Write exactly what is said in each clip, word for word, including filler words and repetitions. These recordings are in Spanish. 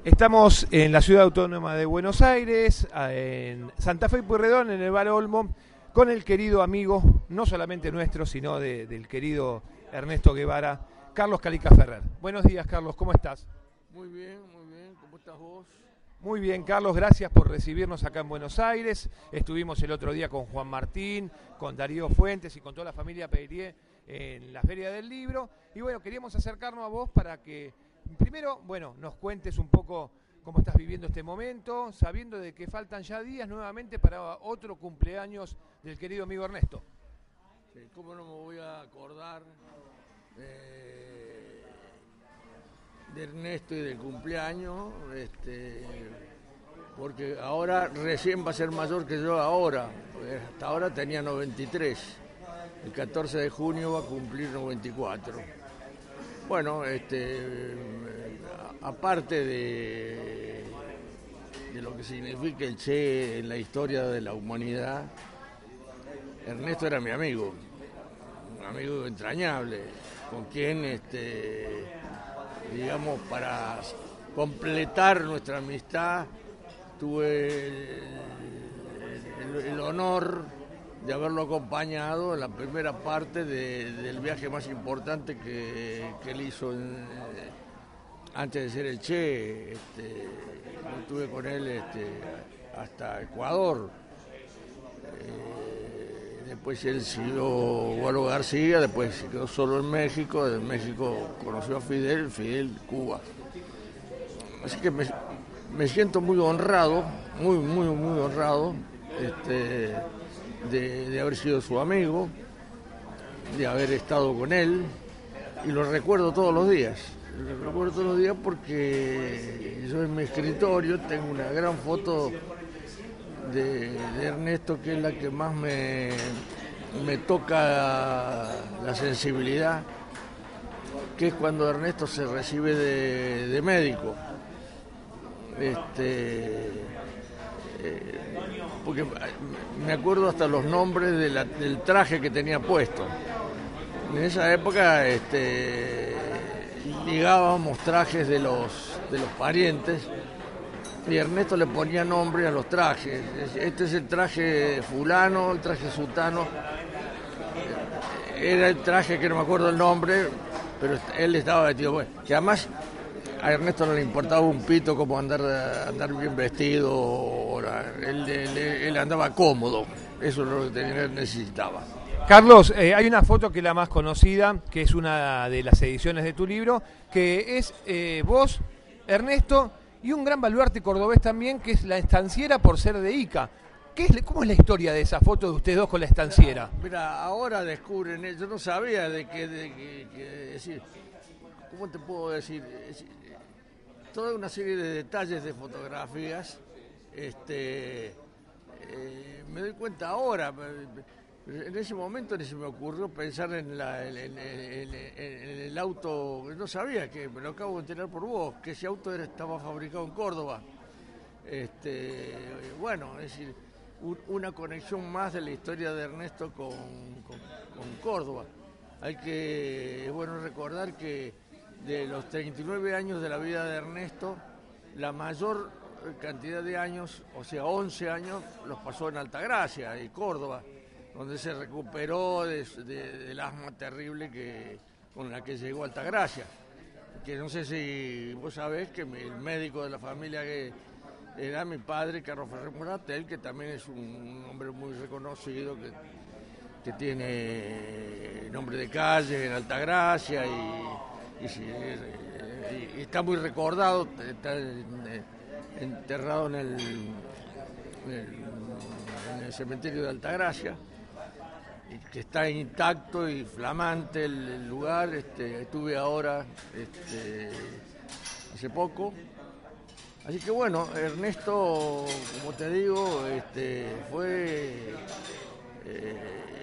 Estamos en la ciudad autónoma de Buenos Aires, en Santa Fe y Pueyrredón, en el Bar Olmo, con el querido amigo, no solamente nuestro, sino de, del querido Ernesto Guevara, Carlos Calica Ferrer. Buenos días, Carlos, ¿cómo estás? Muy bien, muy bien, ¿cómo estás vos? Muy bien, Carlos, gracias por recibirnos acá en Buenos Aires. Estuvimos el otro día con Juan Martín, con Darío Fuentes y con toda la familia Peyrier en la Feria del Libro. Y bueno, queríamos acercarnos a vos para que, primero, bueno, nos cuentes un poco cómo estás viviendo este momento, sabiendo de que faltan ya días nuevamente para otro cumpleaños del querido amigo Ernesto. Sí, ¿cómo no me voy a acordar eh, de Ernesto y del cumpleaños? Este, porque ahora recién va a ser mayor que yo ahora, hasta ahora tenía noventa y tres, el catorce de junio va a cumplir noventa y cuatro. Bueno, este, aparte de, de lo que significa el Che en la historia de la humanidad, Ernesto era mi amigo, un amigo entrañable, con quien, este, digamos, para completar nuestra amistad, tuve el, el, el honor de haberlo acompañado en la primera parte de, del viaje más importante que, que él hizo en, antes de ser el Che. Este, estuve con él este, hasta Ecuador. Eh, después él siguió Gualo García, después se quedó solo en México. En México conoció a Fidel, Fidel Cuba. Así que me, me siento muy honrado, muy, muy, muy honrado. Este, De, de haber sido su amigo, de haber estado con él, y lo recuerdo todos los días. Lo recuerdo todos los días porque yo en mi escritorio tengo una gran foto de, de Ernesto, que es la que más me, me toca la sensibilidad, que es cuando Ernesto se recibe de, de médico. Este... Eh, porque me acuerdo hasta los nombres de la, del traje que tenía puesto. En esa época este, ligábamos trajes de los, de los parientes y Ernesto le ponía nombre a los trajes. Este es el traje fulano, el traje sutano. Era el traje que no me acuerdo el nombre, pero él estaba vestido. Bueno, que además a Ernesto no le importaba un pito como andar, andar bien vestido, él, él, él andaba cómodo, eso es lo que tenía, necesitaba. Carlos, eh, hay una foto que es la más conocida, que es una de las ediciones de tu libro, que es eh, vos, Ernesto, y un gran baluarte cordobés también, que es la estanciera por ser de Ica. ¿Qué es, ¿Cómo es la historia de esa foto de ustedes dos con la estanciera? Mira, ahora descubren, yo no sabía de qué, de qué, que decir, ¿cómo te puedo decir? Toda una serie de detalles de fotografías, este, eh, me doy cuenta ahora, en ese momento ni se me ocurrió pensar en, la, en, en, en, en el auto, no sabía, que me lo acabo de enterar por vos, que ese auto era, estaba fabricado en Córdoba. Este, bueno, es decir, un, una conexión más de la historia de Ernesto con, con, con Córdoba. Hay que, es bueno recordar que de los treinta y nueve años de la vida de Ernesto, la mayor cantidad de años, o sea, once años, los pasó en Altagracia y Córdoba, donde se recuperó de, de, del asma terrible que, con la que llegó a Altagracia. Que no sé si vos sabés que el médico de la familia que era mi padre, Carlos Ferrer Moratel, que también es un hombre muy reconocido, que, que tiene nombre de calle en Altagracia y... Y, sí, y está muy recordado, está enterrado en el, en el, en el cementerio de Altagracia, y que está intacto y flamante el, el lugar. Este, estuve ahora este, hace poco. Así que bueno, Ernesto, como te digo, este, fue eh,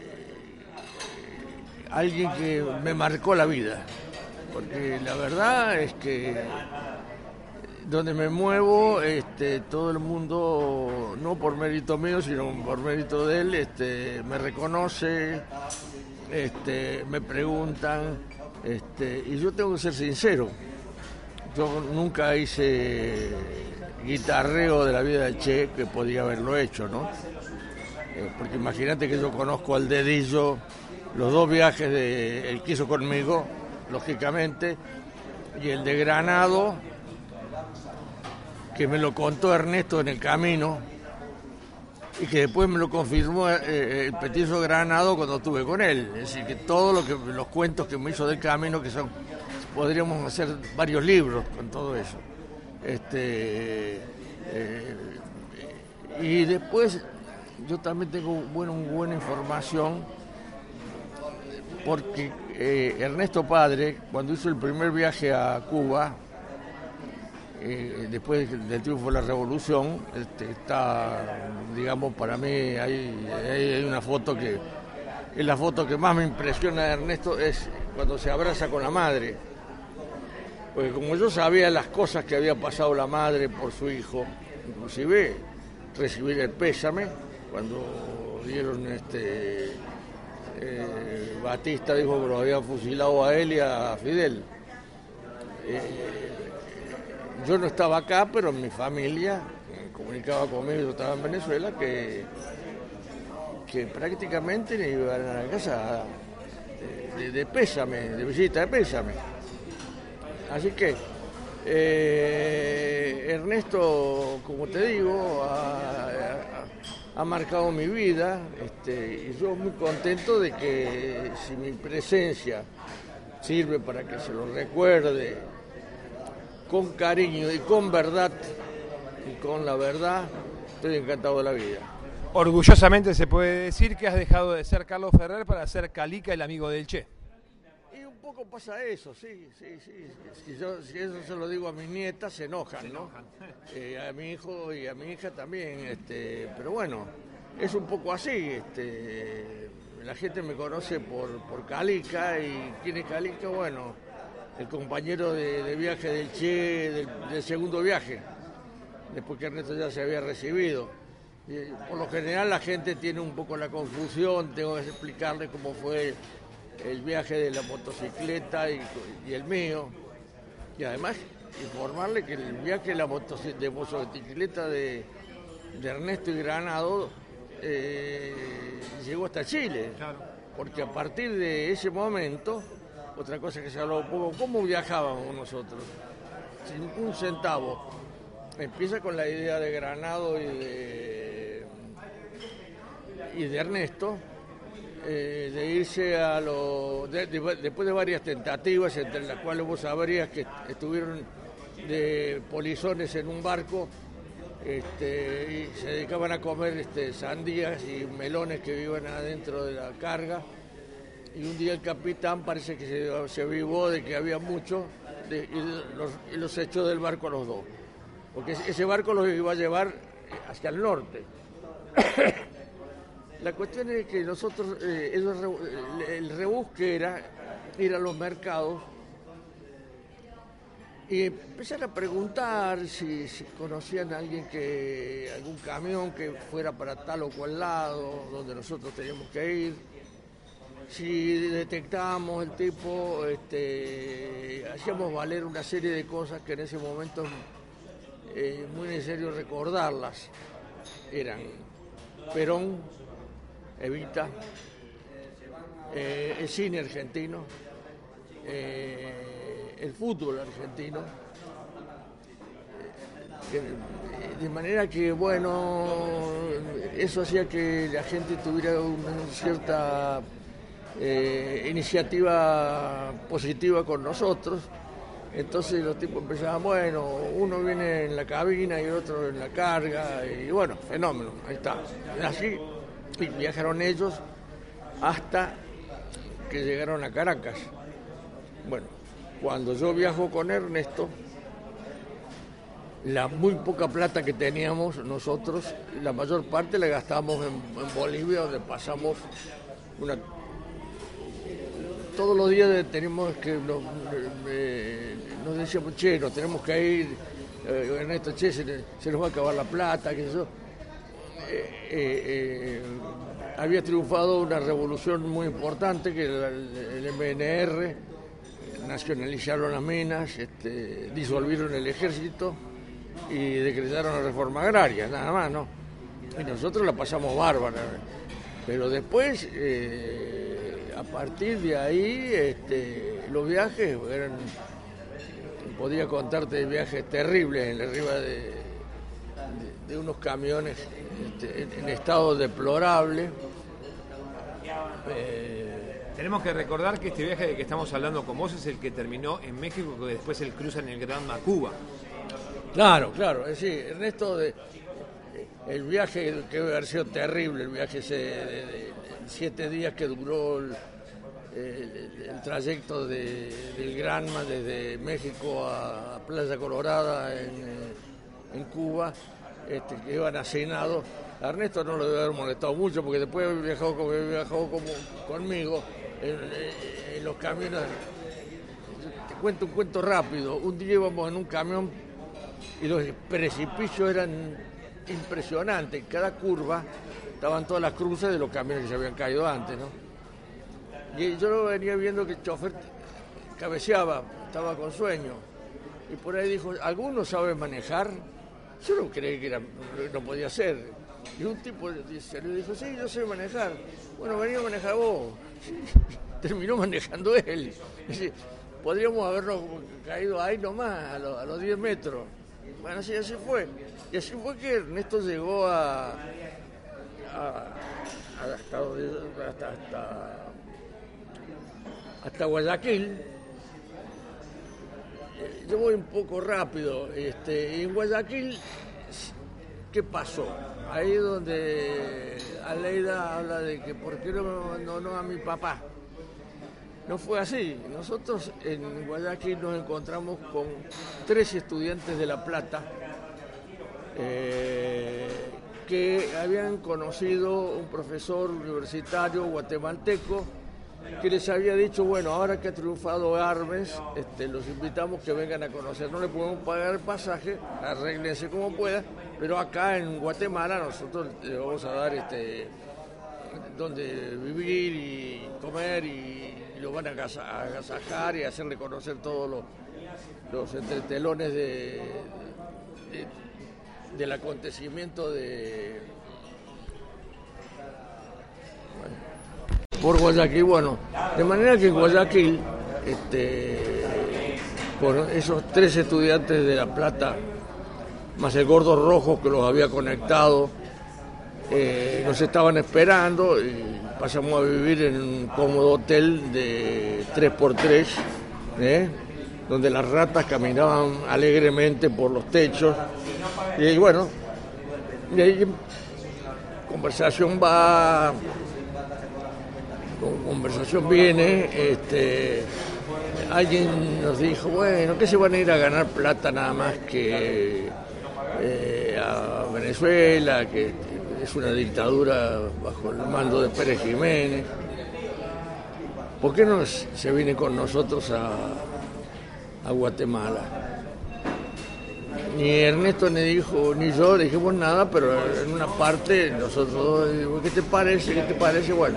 alguien que me marcó la vida. Porque la verdad es que donde me muevo, este, todo el mundo, no por mérito mío, sino por mérito de él, este, me reconoce, este, me preguntan, este, y yo tengo que ser sincero, yo nunca hice guitarreo de la vida del Che, que podía haberlo hecho, ¿no? Eh, porque imagínate que yo conozco al dedillo los dos viajes de El que hizo conmigo, lógicamente, y el de Granado, que me lo contó Ernesto en el camino, y que después me lo confirmó eh, el petizo Granado cuando estuve con él. Es decir, que todos lo que, los cuentos que me hizo del camino, que son, podríamos hacer varios libros con todo eso. Este, eh, y después yo también tengo bueno, buena información, porque eh, Ernesto Padre, cuando hizo el primer viaje a Cuba, Eh, después del triunfo de la revolución, este, está, digamos, para mí hay, hay una foto que es la foto que más me impresiona de Ernesto, es cuando se abraza con la madre, porque como yo sabía las cosas que había pasado la madre por su hijo, inclusive recibir el pésame cuando dieron este eh, Batista dijo que lo habían fusilado a él y a Fidel. eh, Yo no estaba acá, pero mi familia eh, comunicaba conmigo, yo estaba en Venezuela, que, que prácticamente me iban a la casa de, de, de pésame, de visita de pésame. Así que eh, Ernesto, como te digo, ha, ha, ha marcado mi vida, este, y yo muy contento de que si mi presencia sirve para que se lo recuerde, con cariño y con verdad, y con la verdad, estoy encantado de la vida. Orgullosamente se puede decir que has dejado de ser Carlos Ferrer para ser Calica, el amigo del Che. Y un poco pasa eso, sí, sí, sí. Si, yo, si eso se lo digo a mis nietas, se enojan, ¿no? Eh, a mi hijo y a mi hija también, este, pero bueno, es un poco así. Este, la gente me conoce por, por Calica, y ¿quién es Calica? Bueno, el compañero de, de viaje del Che, del, del segundo viaje, después que Ernesto ya se había recibido. Y por lo general la gente tiene un poco la confusión, tengo que explicarle cómo fue el viaje de la motocicleta y, y el mío, y además informarle que el viaje de la motocicleta, de, motocicleta de, de Ernesto y Granado eh, llegó hasta Chile, claro. Porque a partir de ese momento, otra cosa que se habló un poco, ¿cómo viajábamos nosotros? Sin un centavo. Empieza con la idea de Granado y de, y de Ernesto, eh, de irse a los... De, de, después de varias tentativas, entre las cuales vos sabrías que estuvieron de polizones en un barco, este, y se dedicaban a comer este, sandías y melones que vivían adentro de la carga. Y un día el capitán parece que se, se avivó de que había mucho de, y, los, y los echó del barco a los dos. Porque ese barco los iba a llevar hacia el norte. La cuestión es que nosotros, eh, ellos, el rebusque era ir a los mercados y empezar a preguntar si, si conocían a alguien, que algún camión que fuera para tal o cual lado, donde nosotros teníamos que ir. Si detectábamos el tipo, este, hacíamos valer una serie de cosas que en ese momento es eh, muy necesario recordarlas. Eran Perón, Evita, eh, el cine argentino, eh, el fútbol argentino, eh, de manera que, bueno, eso hacía que la gente tuviera una cierta eh, iniciativa positiva con nosotros. Entonces los tipos empezaban, bueno, uno viene en la cabina y otro en la carga, y bueno, fenómeno, ahí está. Así y viajaron ellos hasta que llegaron a Caracas. Bueno, cuando yo viajo con Ernesto, la muy poca plata que teníamos nosotros, la mayor parte la gastamos en, en Bolivia, donde pasamos una... Todos los días tenemos que... Nos, eh, nos decíamos, che, nos tenemos que ir, eh, Ernesto, che, se, se nos va a acabar la plata, que eso... Eh, eh, eh, había triunfado una revolución muy importante, que era el, el M N R, nacionalizaron las minas, este, disolvieron el ejército y decretaron la reforma agraria, nada más, ¿no? Y nosotros la pasamos bárbara. Pero después, eh, a partir de ahí, este, los viajes eran, podía contarte viajes terribles en arriba de, de, de unos camiones este, en, en estado deplorable. Eh, Tenemos que recordar que este viaje de que estamos hablando con vos es el que terminó en México, que después él cruza en el Gran Macuba. Claro, claro, es decir, Ernesto, de, el viaje que debe haber sido terrible, el viaje ese de, de, de siete días que duró el, el, el trayecto de, del Granma desde México a Playa Colorada en, en Cuba, este, que iban hacenados. A Ernesto no lo debe haber molestado mucho porque después había viajado, como, había viajado como, conmigo en, en, en los camiones. Te cuento un cuento rápido. Un día íbamos en un camión y los precipicios eran impresionantes. En cada curva estaban todas las cruces de los camiones que se habían caído antes, ¿no? Y yo venía viendo que el chofer cabeceaba, estaba con sueño. Y por ahí dijo, ¿alguno sabe manejar? Yo no creí que era, no podía ser. Y un tipo se le dijo, sí, yo sé manejar. Bueno, venía a manejar vos. Terminó manejando él. Dice, podríamos habernos caído ahí nomás, a, lo, a los diez metros. Bueno, así, así fue. Y así fue que Ernesto llegó a, a, a hasta, hasta, hasta, hasta Guayaquil. Yo voy un poco rápido. Este, y en Guayaquil, ¿qué pasó? Ahí donde Aleida habla de que por qué no me abandonó a mi papá. No fue así. Nosotros en Guayaquil nos encontramos con tres estudiantes de La Plata eh, que habían conocido un profesor universitario guatemalteco que les había dicho, bueno, ahora que ha triunfado Armes, este, los invitamos que vengan a conocer. No le podemos pagar el pasaje, arréglense como puedan, pero acá en Guatemala nosotros le vamos a dar este, donde vivir y comer y, y lo van a agasajar y hacerle conocer todos los, los entretelones de, de, del acontecimiento de... Bueno, por Guayaquil, bueno, de manera que en Guayaquil, este, con esos tres estudiantes de La Plata, más el Gordo Rojo que los había conectado, eh, nos estaban esperando y pasamos a vivir en un cómodo hotel de tres por tres, ¿eh? Donde las ratas caminaban alegremente por los techos y bueno, y ahí conversación va... conversación viene, este, alguien nos dijo, bueno, que se van a ir a ganar plata nada más que eh, a Venezuela, que es una dictadura bajo el mando de Pérez Jiménez. ¿Por qué no se viene con nosotros a, a Guatemala? Ni Ernesto ni dijo, ni yo dijimos nada, pero en una parte nosotros, ¿qué te parece? ¿Qué te parece? Bueno.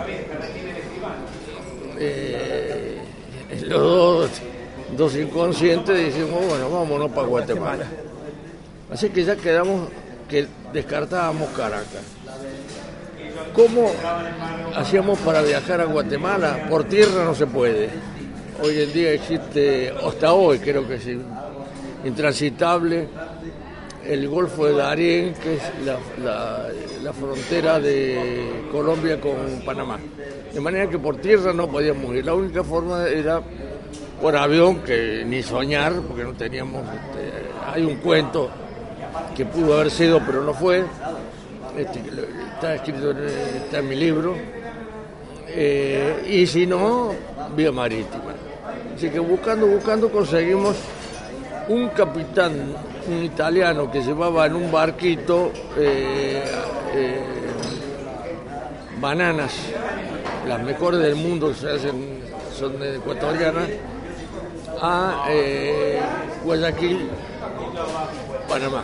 Eh, los dos, dos inconscientes decimos, bueno, vámonos para Guatemala. Así que ya quedamos que descartábamos Caracas. ¿Cómo hacíamos para viajar a Guatemala? Por tierra no se puede. Hoy en día existe, hasta hoy creo que es intransitable, el Golfo de Darién, que es la, la, la frontera de Colombia con Panamá. De manera que por tierra no podíamos ir. La única forma era por avión, que ni soñar, porque no teníamos... Este, hay un cuento que pudo haber sido, pero no fue. Este, está escrito en, está en mi libro. Eh, y si no, vía marítima. Así que buscando, buscando, conseguimos un capitán, un italiano que llevaba en un barquito eh, eh, bananas, las mejores del mundo, que se hacen, son ecuatorianas, a eh, Guayaquil, Panamá.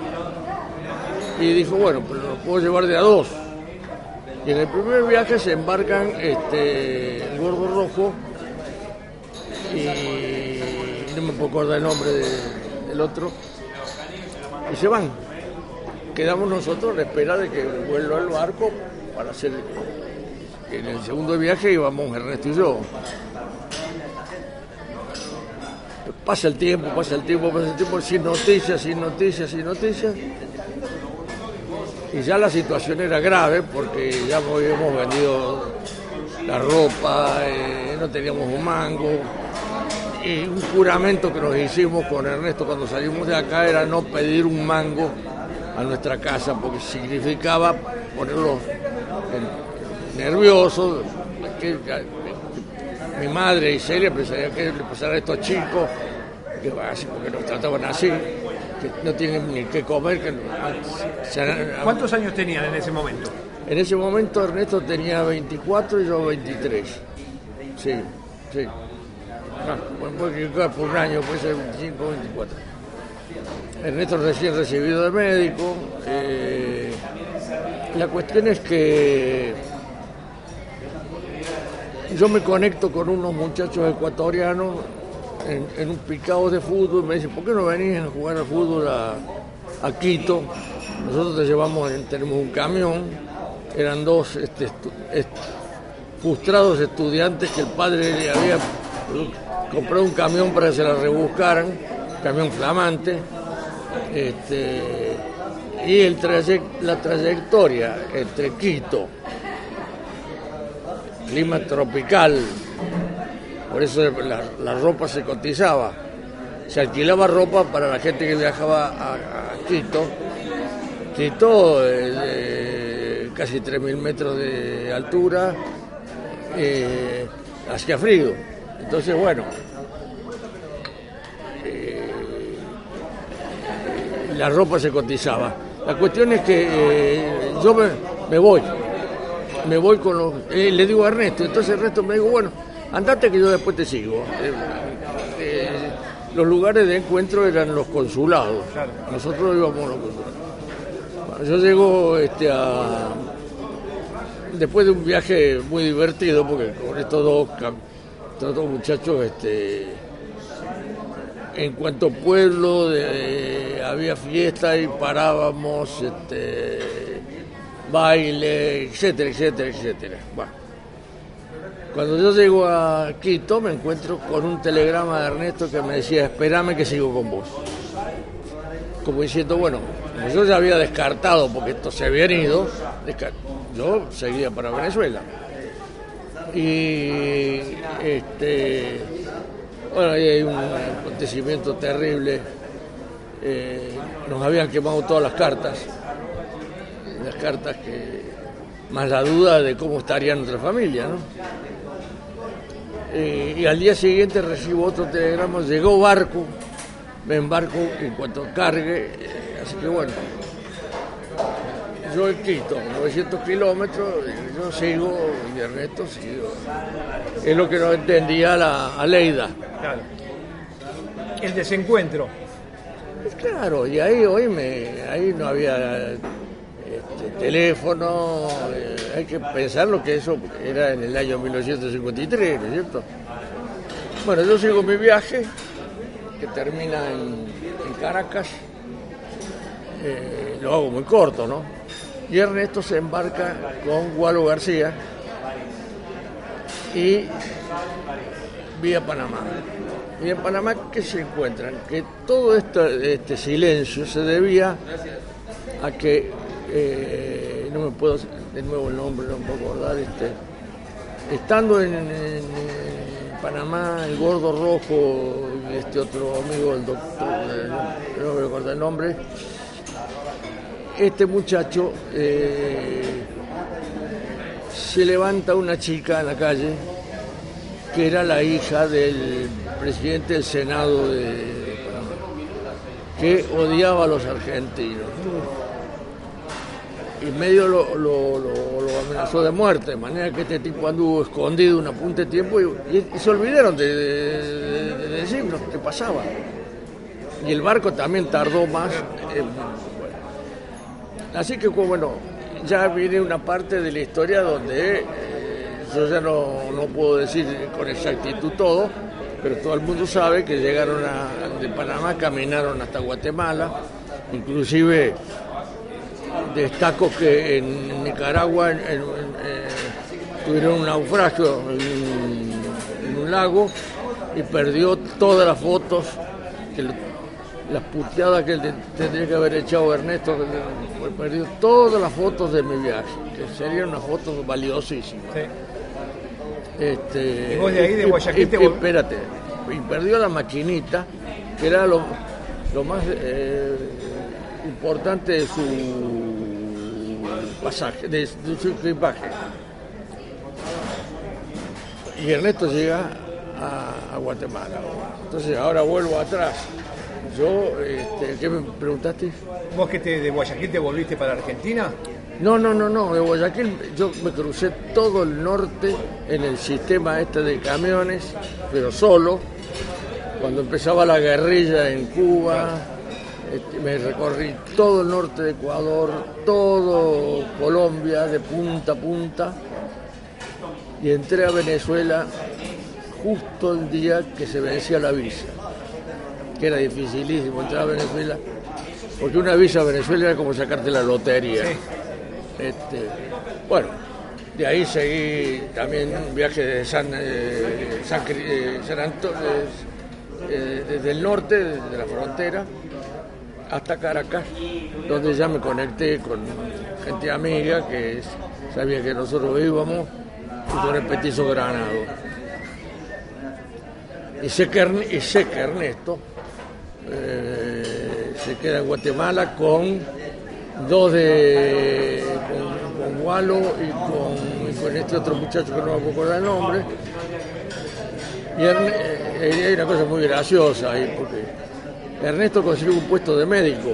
Y dijo, bueno, pero los puedo llevar de a dos. Y en el primer viaje se embarcan este, el Gordo Rojo y me puedo acordar el nombre de, del otro, y se van. Quedamos nosotros a la espera de que vuelva el barco para hacer... En el segundo viaje íbamos Ernesto y yo. Pasa el tiempo, pasa el tiempo, pasa el tiempo, sin noticias, sin noticias, sin noticias. Y ya la situación era grave porque ya habíamos vendido la ropa, eh, no teníamos un mango. Y un juramento que nos hicimos con Ernesto cuando salimos de acá era no pedir un mango a nuestra casa porque significaba ponerlos nerviosos. Que, que, mi madre y Celia pensarían que le pasara a estos chicos, que así porque nos trataban así, que no tienen ni qué comer. Que no, se, ¿Cuántos años tenían en ese momento? En ese momento Ernesto tenía veinticuatro y yo veintitrés. Sí, sí. Ah, bueno, porque por un año puede ser veinticinco o veinticuatro. Ernesto recién recibido de médico. Eh, la cuestión es que yo me conecto con unos muchachos ecuatorianos en, en un picado de fútbol. Me dicen, ¿por qué no venís a jugar al fútbol a, a Quito? Nosotros te llevamos, tenemos un camión. Eran dos este, estu, est, frustrados estudiantes que el padre le había comprado un camión para que se la rebuscaran, camión flamante. Este, y el trayect, la trayectoria entre Quito, clima tropical, por eso la, la ropa se cotizaba, se alquilaba ropa para la gente que viajaba a, a Quito. Quito eh, casi tres mil metros de altura, eh, hacía frío, entonces bueno, eh, la ropa se cotizaba. La cuestión es que eh, yo me, me voy, me voy con los... Eh, le digo a Ernesto, entonces Ernesto me dijo, bueno, andate que yo después te sigo. Eh, eh, los lugares de encuentro eran los consulados, nosotros íbamos a los consulados. Bueno, yo llego este, a... después de un viaje muy divertido, porque con estos dos, estos dos muchachos, este, en cuanto pueblo de, había fiesta y parábamos, este, baile, etcétera, etcétera, etcétera. Bueno, cuando yo llego a Quito me encuentro con un telegrama de Ernesto que me decía, espérame que sigo con vos. Como diciendo, bueno, yo ya había descartado, porque estos se habían ido, yo seguía para Venezuela. Y este, bueno, ahí hay un acontecimiento terrible. Eh, nos habían quemado todas las cartas, las cartas que, más la duda de cómo estaría nuestra familia, ¿no? Eh, y al día siguiente recibo otro telegrama, llegó barco, me embarco en cuanto cargue, eh, así que bueno, yo en Quito, novecientos kilómetros, yo sigo y Ernesto sigo. Es lo que no entendía la Aleida. Claro. El desencuentro. Claro, y ahí hoy me, ahí no había este, teléfono, eh, hay que pensar lo que eso era en el año mil novecientos cincuenta y tres, ¿no es cierto? Bueno, yo sigo mi viaje, que termina en, en Caracas, eh, lo hago muy corto, ¿no? Y Ernesto se embarca con Gualo García y vía Panamá. Y en Panamá, ¿qué se encuentran? Que todo este, este silencio se debía a que, eh, no me puedo, de nuevo el nombre, no me puedo acordar, este, estando en, en, en Panamá, el Gordo Rojo y este otro amigo, el doctor, no, no me acuerdo el nombre, este muchacho eh, se levanta una chica en la calle que era la hija del presidente del Senado de Panamá, que odiaba a los argentinos. Y medio lo, lo, lo, lo amenazó de muerte, de manera que este tipo anduvo escondido un apunte de tiempo y, y, y se olvidaron de, de, de, de decirnos qué pasaba. Y el barco también tardó más. Eh, Así que, bueno, ya viene una parte de la historia donde eh, yo ya no, no puedo decir con exactitud todo, pero todo el mundo sabe que llegaron a, de Panamá, caminaron hasta Guatemala, inclusive destaco que en Nicaragua en, en, eh, tuvieron un naufragio en, en un lago y perdió todas las fotos, que, las puteadas que tendría que haber echado Ernesto, que, perdió todas las fotos de mi viaje, que serían unas fotos valiosísimas. Sí. Este, ¿Y vos de ahí, de Guayaquil, te y, y, espérate, y perdió la maquinita, que era lo, lo más eh, importante de su pasaje, de, de su equipaje. Y Ernesto llega a, a Guatemala. Entonces ahora vuelvo atrás. Yo, este, ¿qué me preguntaste? ¿Vos que te, de Guayaquil te volviste para Argentina? No, no, no, no, de Guayaquil yo me crucé todo el norte en el sistema este de camiones, pero solo. Cuando empezaba la guerrilla en Cuba, este, me recorrí todo el norte de Ecuador, todo Colombia, de punta a punta, y entré a Venezuela justo el día que se vencía la visa, que era dificilísimo entrar a Venezuela, porque una visa a Venezuela era como sacarte la lotería. Sí. Este, bueno, de ahí seguí también un viaje de San, eh, San, eh, San Antonio, eh, desde el norte, desde la frontera, hasta Caracas, donde ya me conecté con gente amiga que sabía que nosotros íbamos, y con el petizo Granado. Y sé que, y sé que Ernesto eh, se queda en Guatemala con dos de con, con Gualo y con, y con este otro muchacho que no me acuerdo el nombre. Y Ernesto, eh, hay una cosa muy graciosa ahí, porque Ernesto consiguió un puesto de médico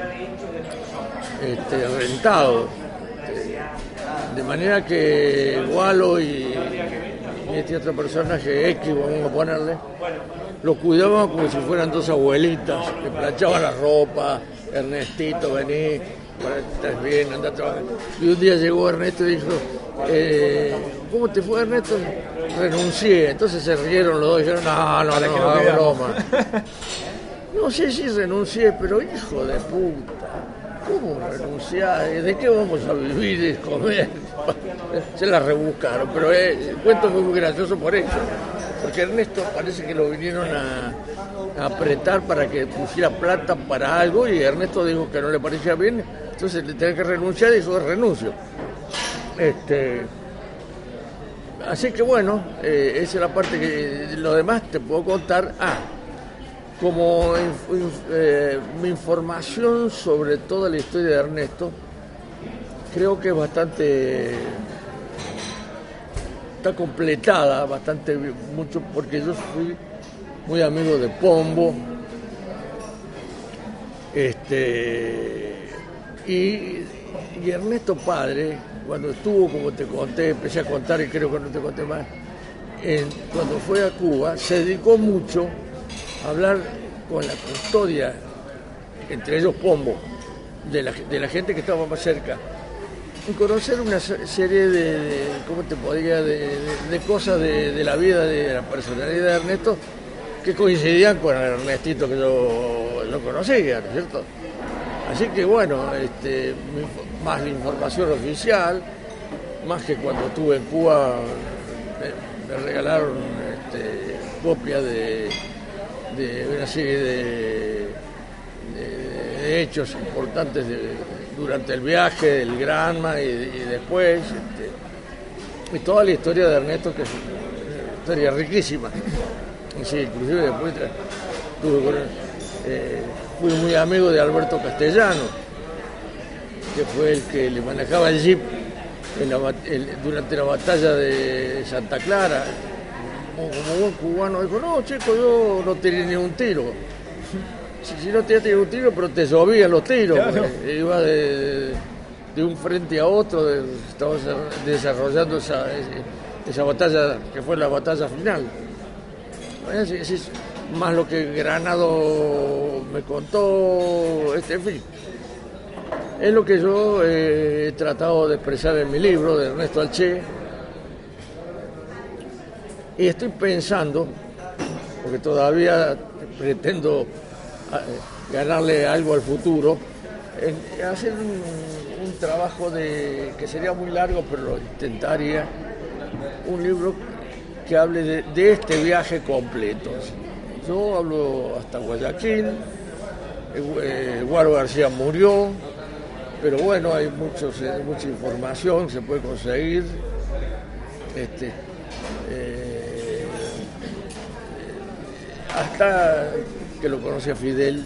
este, rentado, de manera que Gualo y, y este otro personaje X, vamos a ponerle, lo cuidaban como si fueran dos abuelitas, le planchaban la ropa. Ernestito, vení, estás bien, anda a trabajar. Y un día llegó Ernesto y dijo, eh, ¿cómo te fue, Ernesto? Renuncié. Entonces se rieron los dos y dijeron, no, no, no, no, no, broma. No sé si renuncié, pero hijo de puta, ¿cómo renunciar? ¿De qué vamos a vivir y comer? Se la rebuscaron, pero eh, el cuento fue muy gracioso por eso. Porque Ernesto parece que lo vinieron a, a apretar para que pusiera plata para algo y Ernesto dijo que no le parecía bien, entonces le tenía que renunciar y dijo renuncio. Este, así que bueno, eh, esa es la parte que lo demás te puedo contar. Ah, como inf, inf, eh, mi información sobre toda la historia de Ernesto, creo que es bastante... está completada bastante mucho porque yo fui muy amigo de Pombo, este y, y Ernesto padre, cuando estuvo, como te conté, empecé a contar y creo que no te conté más, en, cuando fue a Cuba se dedicó mucho a hablar con la custodia, entre ellos Pombo, de la, de la gente que estaba más cerca, y conocer una serie de, de ¿cómo te podría?, de, de, de cosas de, de la vida, de la personalidad de Ernesto, que coincidían con el Ernestito que yo, yo conocía, ¿no es cierto? Así que bueno, este, más la información oficial, más que cuando estuve en Cuba, me, me regalaron este, copias de, de una serie de, de, de hechos importantes de, durante el viaje, del Granma y, y después, este, y toda la historia de Ernesto, que es una historia riquísima. Y sí, inclusive después tuve con, eh, fui muy amigo de Alberto Castellano, que fue el que le manejaba el jeep en la, el, durante la batalla de Santa Clara. Como, como buen cubano dijo, no, chico, yo no tiré ni un tiro. Si, si no te tiré un tiro, pero te llovían los tiros. Claro. Iba de, de, de un frente a otro, de, estaba desarrollando esa, esa batalla que fue la batalla final. Es, es, es más lo que Granado me contó, este, en fin. Es lo que yo eh, he tratado de expresar en mi libro de Ernesto Alché. Y estoy pensando, porque que todavía pretendo ganarle algo al futuro, en hacer un, un trabajo de que sería muy largo, pero lo intentaría, un libro que hable de, de este viaje completo. Yo hablo hasta Guayaquil, eh, Guaro García murió, pero bueno, hay muchos, eh, mucha información, se puede conseguir. Este, eh, hasta que lo conocí a Fidel,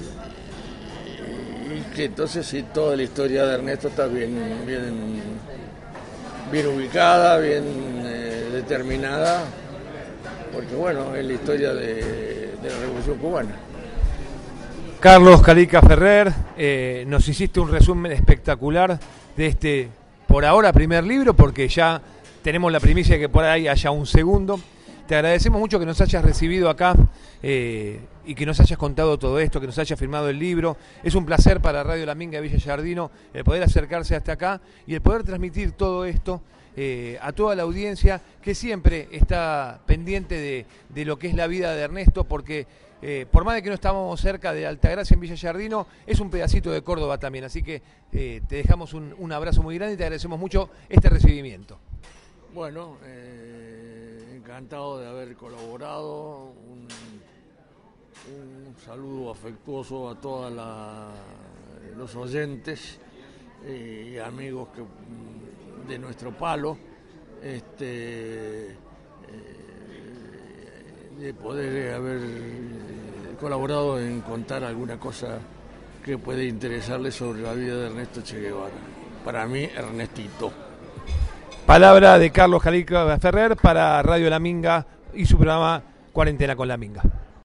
y que entonces sí, toda la historia de Ernesto está bien, bien, bien ubicada, bien eh, determinada, porque bueno, es la historia de, de la Revolución Cubana. Carlos Calica Ferrer, eh, nos hiciste un resumen espectacular de este, por ahora, primer libro, porque ya tenemos la primicia de que por ahí haya un segundo. Te agradecemos mucho que nos hayas recibido acá eh, y que nos hayas contado todo esto, que nos hayas firmado el libro. Es un placer para Radio La Minga de Villa Giardino el poder acercarse hasta acá y el poder transmitir todo esto eh, a toda la audiencia que siempre está pendiente de, de lo que es la vida de Ernesto, porque eh, por más de que no estábamos cerca de Altagracia en Villa Giardino, es un pedacito de Córdoba también. Así que eh, te dejamos un, un abrazo muy grande y te agradecemos mucho este recibimiento. Bueno, eh, encantado de haber colaborado, un, un saludo afectuoso a todos los oyentes y amigos que, de nuestro palo, este, eh, de poder haber colaborado en contar alguna cosa que puede interesarles sobre la vida de Ernesto Che Guevara. Para mí, Ernestito. Palabra de Carlos Calica Ferrer para Radio La Minga y su programa Cuarentena con La Minga.